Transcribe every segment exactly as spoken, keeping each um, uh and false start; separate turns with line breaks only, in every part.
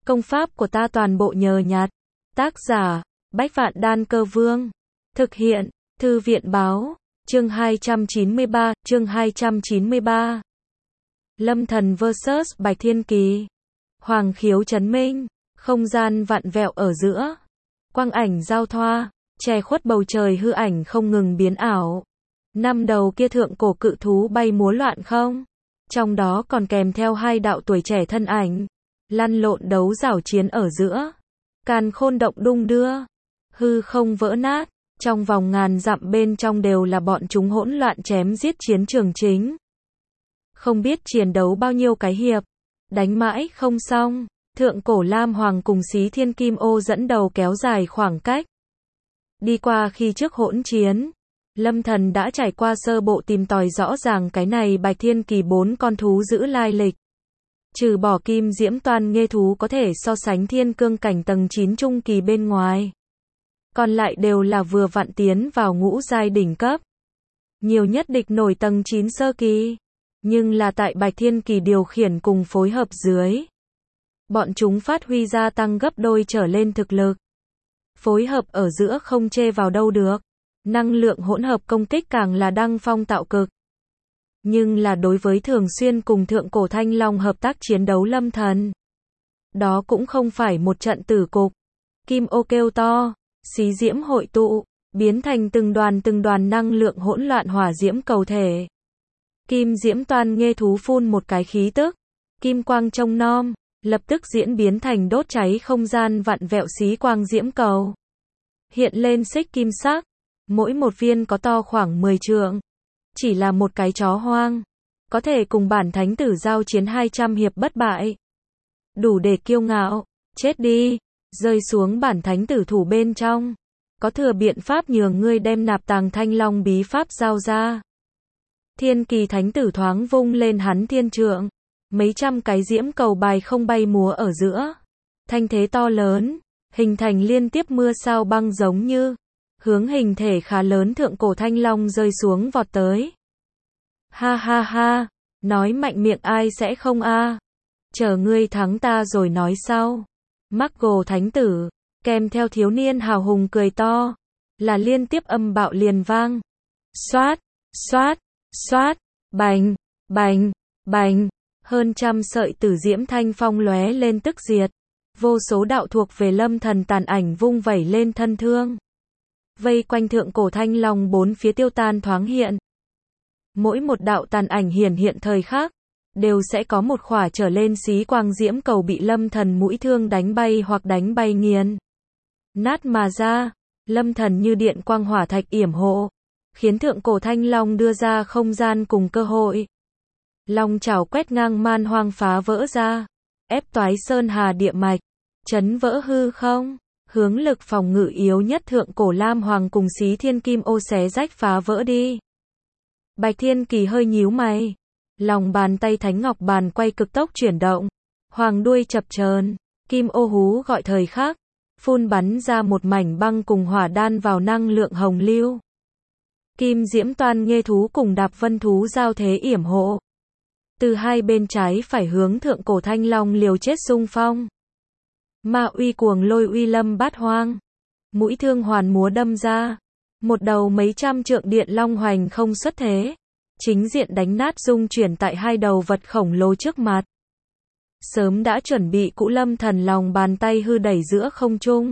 Công pháp của ta toàn bộ nhờ nhặt. Tác giả, Bách Vạn Đan Cơ Vương. Thực hiện, Thư viện Báo. Chương hai trăm chín mươi ba, chương hai trăm chín mươi ba. Lâm Thần versus Bạch Thiên Kỳ. Hoàng khiếu chấn minh, không gian vặn vẹo ở giữa. Quang ảnh giao thoa, che khuất bầu trời hư ảnh không ngừng biến ảo. Năm đầu kia thượng cổ cự thú bay múa loạn không. Trong đó còn kèm theo hai đạo tuổi trẻ thân ảnh. Lăn lộn đấu rảo chiến ở giữa. Càn khôn động đung đưa. Hư không vỡ nát. Trong vòng ngàn dặm bên trong đều là bọn chúng hỗn loạn chém giết chiến trường chính. Không biết chiến đấu bao nhiêu cái hiệp. Đánh mãi không xong. Thượng cổ Lam Hoàng cùng Xí Thiên Kim Ô dẫn đầu kéo dài khoảng cách. Đi qua khi trước hỗn chiến. Lâm Thần đã trải qua sơ bộ tìm tòi rõ ràng cái này Bạch Thiên Kỳ bốn con thú giữ lai lịch. Trừ bỏ Kim Diễm Toan Nghê thú có thể so sánh thiên cương cảnh tầng chín trung kỳ bên ngoài. Còn lại đều là vừa vặn tiến vào ngũ giai đỉnh cấp. Nhiều nhất địch nổi tầng chín sơ kỳ. Nhưng là tại Bạch Thiên Kỳ điều khiển cùng phối hợp dưới. Bọn chúng phát huy ra tăng gấp đôi trở lên thực lực. Phối hợp ở giữa không chê vào đâu được. Năng lượng hỗn hợp công kích càng là đăng phong tạo cực. Nhưng là đối với thường xuyên cùng thượng cổ Thanh Long hợp tác chiến đấu Lâm Thần. Đó cũng không phải một trận tử cục. Kim Ô kêu to, xí diễm hội tụ, biến thành từng đoàn từng đoàn năng lượng hỗn loạn hỏa diễm cầu thể. Kim Diễm Toan Nghê thú phun một cái khí tức, kim quang trông nom, lập tức diễn biến thành đốt cháy không gian vặn vẹo xí quang diễm cầu. Hiện lên xích kim sắc, mỗi một viên có to khoảng mười trượng. Chỉ là một cái chó hoang, có thể cùng bản thánh tử giao chiến hai trăm hiệp bất bại. Đủ để kiêu ngạo, chết đi, rơi xuống bản thánh tử thủ bên trong. Có thừa biện pháp nhường ngươi đem nạp tàng Thanh Long bí pháp giao ra. Thiên Kỳ thánh tử thoáng vung lên hắn thiên trượng. Mấy trăm cái diễm cầu bài không bay múa ở giữa. Thanh thế to lớn, hình thành liên tiếp mưa sao băng giống như. Hướng hình thể khá lớn thượng cổ Thanh Long rơi xuống vọt tới. Ha ha ha, nói mạnh miệng ai sẽ không a? Chờ ngươi thắng ta rồi nói sau. Marco thánh tử, kèm theo thiếu niên hào hùng cười to, là liên tiếp âm bạo liền vang. Xoát, xoát, xoát, bành, bành, bành, hơn trăm sợi tử diễm thanh phong lóe lên tức diệt. Vô số đạo thuộc về Lâm Thần tàn ảnh vung vẩy lên thân thương. Vây quanh thượng cổ Thanh Long bốn phía tiêu tan thoáng hiện. Mỗi một đạo tàn ảnh hiển hiện thời khắc, đều sẽ có một khỏa trở lên xí quang diễm cầu bị Lâm Thần mũi thương đánh bay hoặc đánh bay nghiền. Nát mà ra, Lâm Thần như điện quang hỏa thạch yểm hộ, khiến thượng cổ Thanh Long đưa ra không gian cùng cơ hội. Long chảo quét ngang man hoang phá vỡ ra, ép toái sơn hà địa mạch, chấn vỡ hư không. Hướng lực phòng ngự yếu nhất thượng cổ Lam Hoàng cùng Xí Thiên Kim Ô xé rách phá vỡ đi. Bạch Thiên Kỳ hơi nhíu mày. Lòng bàn tay thánh ngọc bàn quay cực tốc chuyển động. Hoàng đuôi chập chờn, Kim Ô hú gọi thời khắc. Phun bắn ra một mảnh băng cùng hỏa đan vào năng lượng hồng lưu. Kim Diễm Toan Nghê thú cùng Đạp Vân thú giao thế yểm hộ. Từ hai bên trái phải hướng thượng cổ Thanh Long liều chết xung phong. Ma uy cuồng lôi uy lâm bát hoang. Mũi thương hoàn múa đâm ra. Một đầu mấy trăm trượng điện long hoành không xuất thế. Chính diện đánh nát dung chuyển tại hai đầu vật khổng lồ trước mặt. Sớm đã chuẩn bị cũ Lâm Thần lòng bàn tay hư đẩy giữa không trung.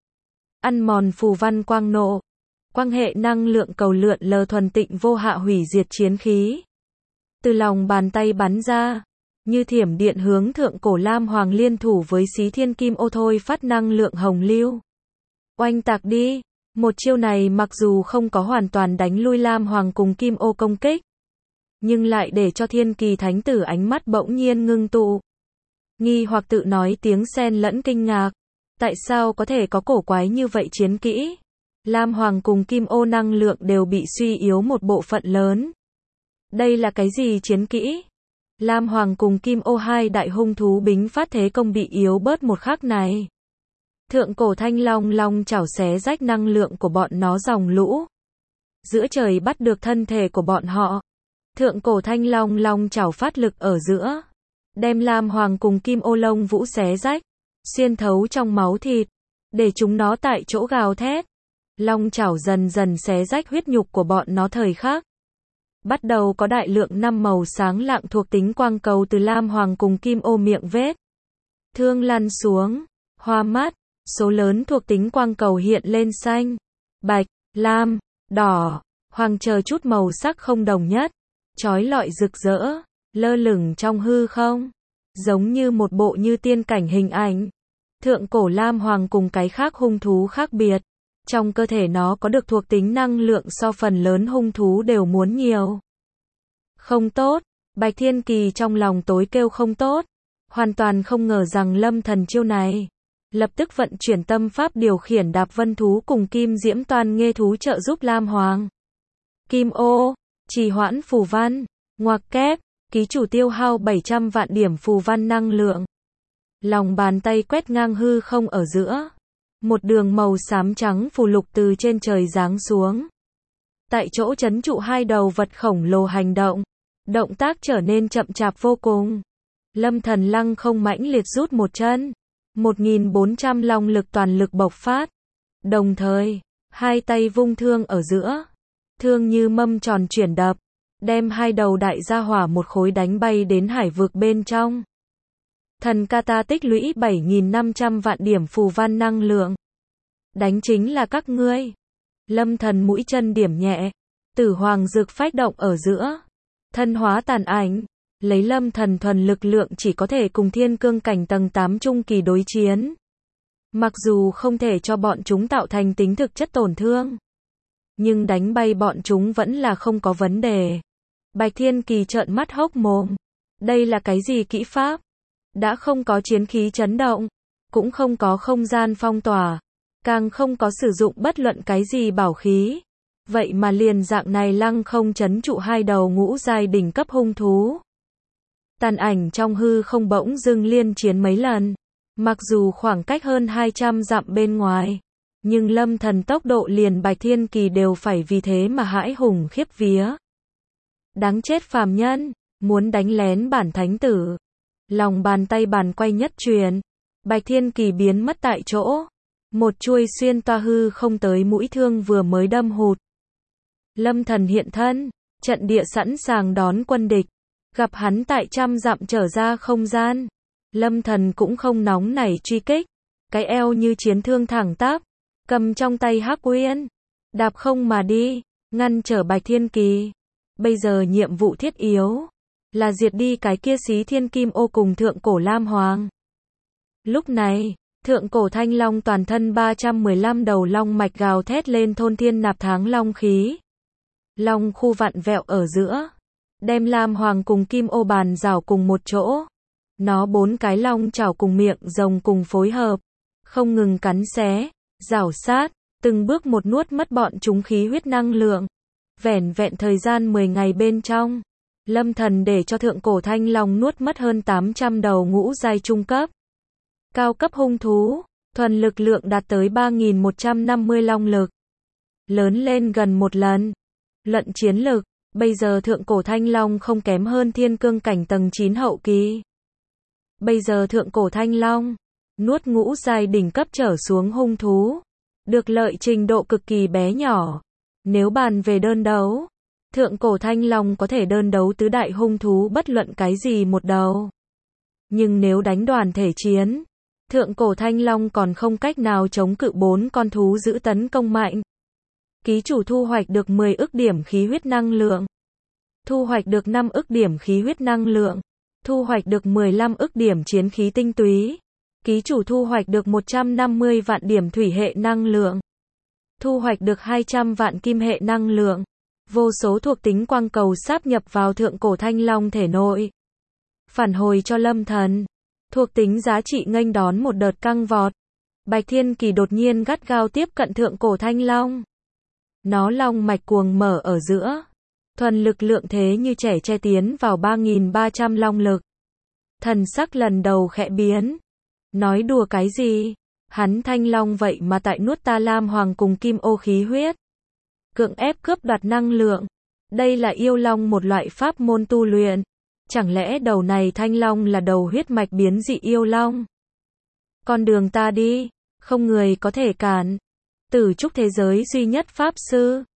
Ăn mòn phù văn quang nộ. Quang hệ năng lượng cầu lượn lờ thuần tịnh vô hạ hủy diệt chiến khí. Từ lòng bàn tay bắn ra. Như thiểm điện hướng thượng cổ Lam Hoàng liên thủ với Xí Thiên Kim Ô thôi phát năng lượng hồng lưu. Oanh tạc đi. Một chiêu này mặc dù không có hoàn toàn đánh lui Lam Hoàng cùng Kim Ô công kích. Nhưng lại để cho Thiên Kỳ thánh tử ánh mắt bỗng nhiên ngưng tụ. Nghi hoặc tự nói tiếng xen lẫn kinh ngạc. Tại sao có thể có cổ quái như vậy chiến kỹ? Lam Hoàng cùng Kim Ô năng lượng đều bị suy yếu một bộ phận lớn. Đây là cái gì chiến kỹ? Lam Hoàng cùng Kim Ô hai đại hung thú bính phát thế công bị yếu bớt một khắc này. Thượng cổ Thanh Long long chảo xé rách năng lượng của bọn nó dòng lũ. Giữa trời bắt được thân thể của bọn họ. Thượng cổ Thanh Long long chảo phát lực ở giữa. Đem Lam Hoàng cùng Kim Ô lông vũ xé rách. xuyên thấu trong máu thịt, để chúng nó tại chỗ gào thét. Long chảo dần dần xé rách huyết nhục của bọn nó thời khắc. Bắt đầu có đại lượng năm màu sáng lạng thuộc tính quang cầu từ lam hoàng cùng kim ô miệng vết thương lăn xuống, hoa mắt, số lớn thuộc tính quang cầu hiện lên xanh, bạch, lam, đỏ, hoàng chờ chút màu sắc không đồng nhất, chói lọi rực rỡ, lơ lửng trong hư không, giống như một bộ như tiên cảnh hình ảnh. Thượng cổ lam hoàng cùng cái khác hung thú khác biệt, trong cơ thể nó có được thuộc tính năng lượng so phần lớn hung thú đều muốn nhiều. Không tốt, Bạch Thiên Kỳ trong lòng tối kêu không tốt, hoàn toàn không ngờ rằng Lâm Thần chiêu này. Lập tức vận chuyển tâm pháp điều khiển đạp vân thú cùng kim diễm toan nghê thú trợ giúp lam hoàng. Kim ô, trì hoãn phù văn, ngoặc kép, ký chủ tiêu hao bảy trăm vạn điểm phù văn năng lượng. Lòng bàn tay quét ngang hư không ở giữa. Một đường màu xám trắng phù lục từ trên trời giáng xuống. Tại chỗ trấn trụ hai đầu vật khổng lồ hành động. Động tác trở nên chậm chạp vô cùng. Lâm Thần lăng không mãnh liệt rút một chân. một nghìn bốn trăm long lực toàn lực bộc phát. Đồng thời, hai tay vung thương ở giữa. Thương như mâm tròn chuyển đập. Đem hai đầu đại gia hỏa một khối đánh bay đến hải vực bên trong. Thần Kata tích lũy bảy nghìn năm trăm vạn điểm phù văn năng lượng. Đánh chính là các ngươi. Lâm Thần mũi chân điểm nhẹ. Tử hoàng dược phách động ở giữa. Thân hóa tàn ảnh. Lấy Lâm Thần thuần lực lượng chỉ có thể cùng thiên cương cảnh tầng tám trung kỳ đối chiến. Mặc dù không thể cho bọn chúng tạo thành tính thực chất tổn thương. Nhưng đánh bay bọn chúng vẫn là không có vấn đề. Bạch Thiên Kỳ trợn mắt hốc mồm. Đây là cái gì kỹ pháp? Đã không có chiến khí chấn động. Cũng không có không gian phong tỏa. Càng không có sử dụng bất luận cái gì bảo khí. Vậy mà liền dạng này lăng không trấn trụ hai đầu ngũ giai đỉnh cấp hung thú. Tàn ảnh trong hư không bỗng dưng liên chiến mấy lần. Mặc dù khoảng cách hơn hai trăm dặm bên ngoài. Nhưng Lâm Thần tốc độ liền Bạch Thiên Kỳ đều phải vì thế mà hãi hùng khiếp vía. Đáng chết phàm nhân, muốn đánh lén bản thánh tử. Lòng bàn tay bàn quay nhất truyền. Bạch Thiên Kỳ biến mất tại chỗ. Một chuôi xuyên toa hư không tới mũi thương vừa mới đâm hụt. Lâm Thần hiện thân, trận địa sẵn sàng đón quân địch. Gặp hắn tại trăm dặm trở ra không gian. Lâm Thần cũng không nóng nảy truy kích. Cái eo như chiến thương thẳng tắp. Cầm trong tay Hắc Uyên. Đạp không mà đi. Ngăn trở Bạch Thiên Kỳ. Bây giờ nhiệm vụ thiết yếu. Là diệt đi cái kia xí thiên kim ô cùng thượng cổ lam hoàng. Lúc này, thượng cổ thanh long toàn thân ba trăm mười lăm đầu long mạch gào thét lên thôn thiên nạp tháng long khí. Long khu vặn vẹo ở giữa. Đem lam hoàng cùng kim ô bàn rào cùng một chỗ. Nó bốn cái long chảo cùng miệng rồng cùng phối hợp. Không ngừng cắn xé, rảo sát, từng bước một nuốt mất bọn chúng khí huyết năng lượng. Vẻn vẹn thời gian mười ngày bên trong. Lâm Thần để cho thượng cổ thanh long nuốt mất hơn tám trăm đầu ngũ giai trung cấp. Cao cấp hung thú, thuần lực lượng đạt tới ba nghìn một trăm năm mươi long lực. Lớn lên gần một lần. Luận chiến lực, bây giờ thượng cổ thanh long không kém hơn thiên cương cảnh tầng chín hậu kỳ. Bây giờ thượng cổ thanh long, nuốt ngũ giai đỉnh cấp trở xuống hung thú. Được lợi trình độ cực kỳ bé nhỏ. Nếu bàn về đơn đấu, thượng cổ thanh long có thể đơn đấu tứ đại hung thú bất luận cái gì một đầu. Nhưng nếu đánh đoàn thể chiến, thượng cổ thanh long còn không cách nào chống cự bốn con thú giữ tấn công mạnh. Ký chủ thu hoạch được mười ức điểm khí huyết năng lượng. Thu hoạch được năm ức điểm khí huyết năng lượng. Thu hoạch được mười lăm ức điểm chiến khí tinh túy. Ký chủ thu hoạch được một trăm năm mươi vạn điểm thủy hệ năng lượng. Thu hoạch được hai trăm vạn kim hệ năng lượng. Vô số thuộc tính quang cầu sáp nhập vào thượng cổ thanh long thể nội. Phản hồi cho Lâm Thần. Thuộc tính giá trị nghênh đón một đợt căng vọt. Bạch Thiên Kỳ đột nhiên gắt gao tiếp cận thượng cổ thanh long. Nó long mạch cuồng mở ở giữa. Thuần lực lượng thế như trẻ che tiến vào ba nghìn ba trăm long lực. Thần sắc lần đầu khẽ biến. Nói đùa cái gì? Hắn thanh long vậy mà tại nuốt ta lam hoàng cùng kim ô khí huyết. Cưỡng ép cướp đoạt năng lượng. Đây là yêu long một loại pháp môn tu luyện. Chẳng lẽ đầu này thanh long là đầu huyết mạch biến dị yêu long? Con đường ta đi, không người có thể cản. Tử trúc thế giới duy nhất Pháp Sư.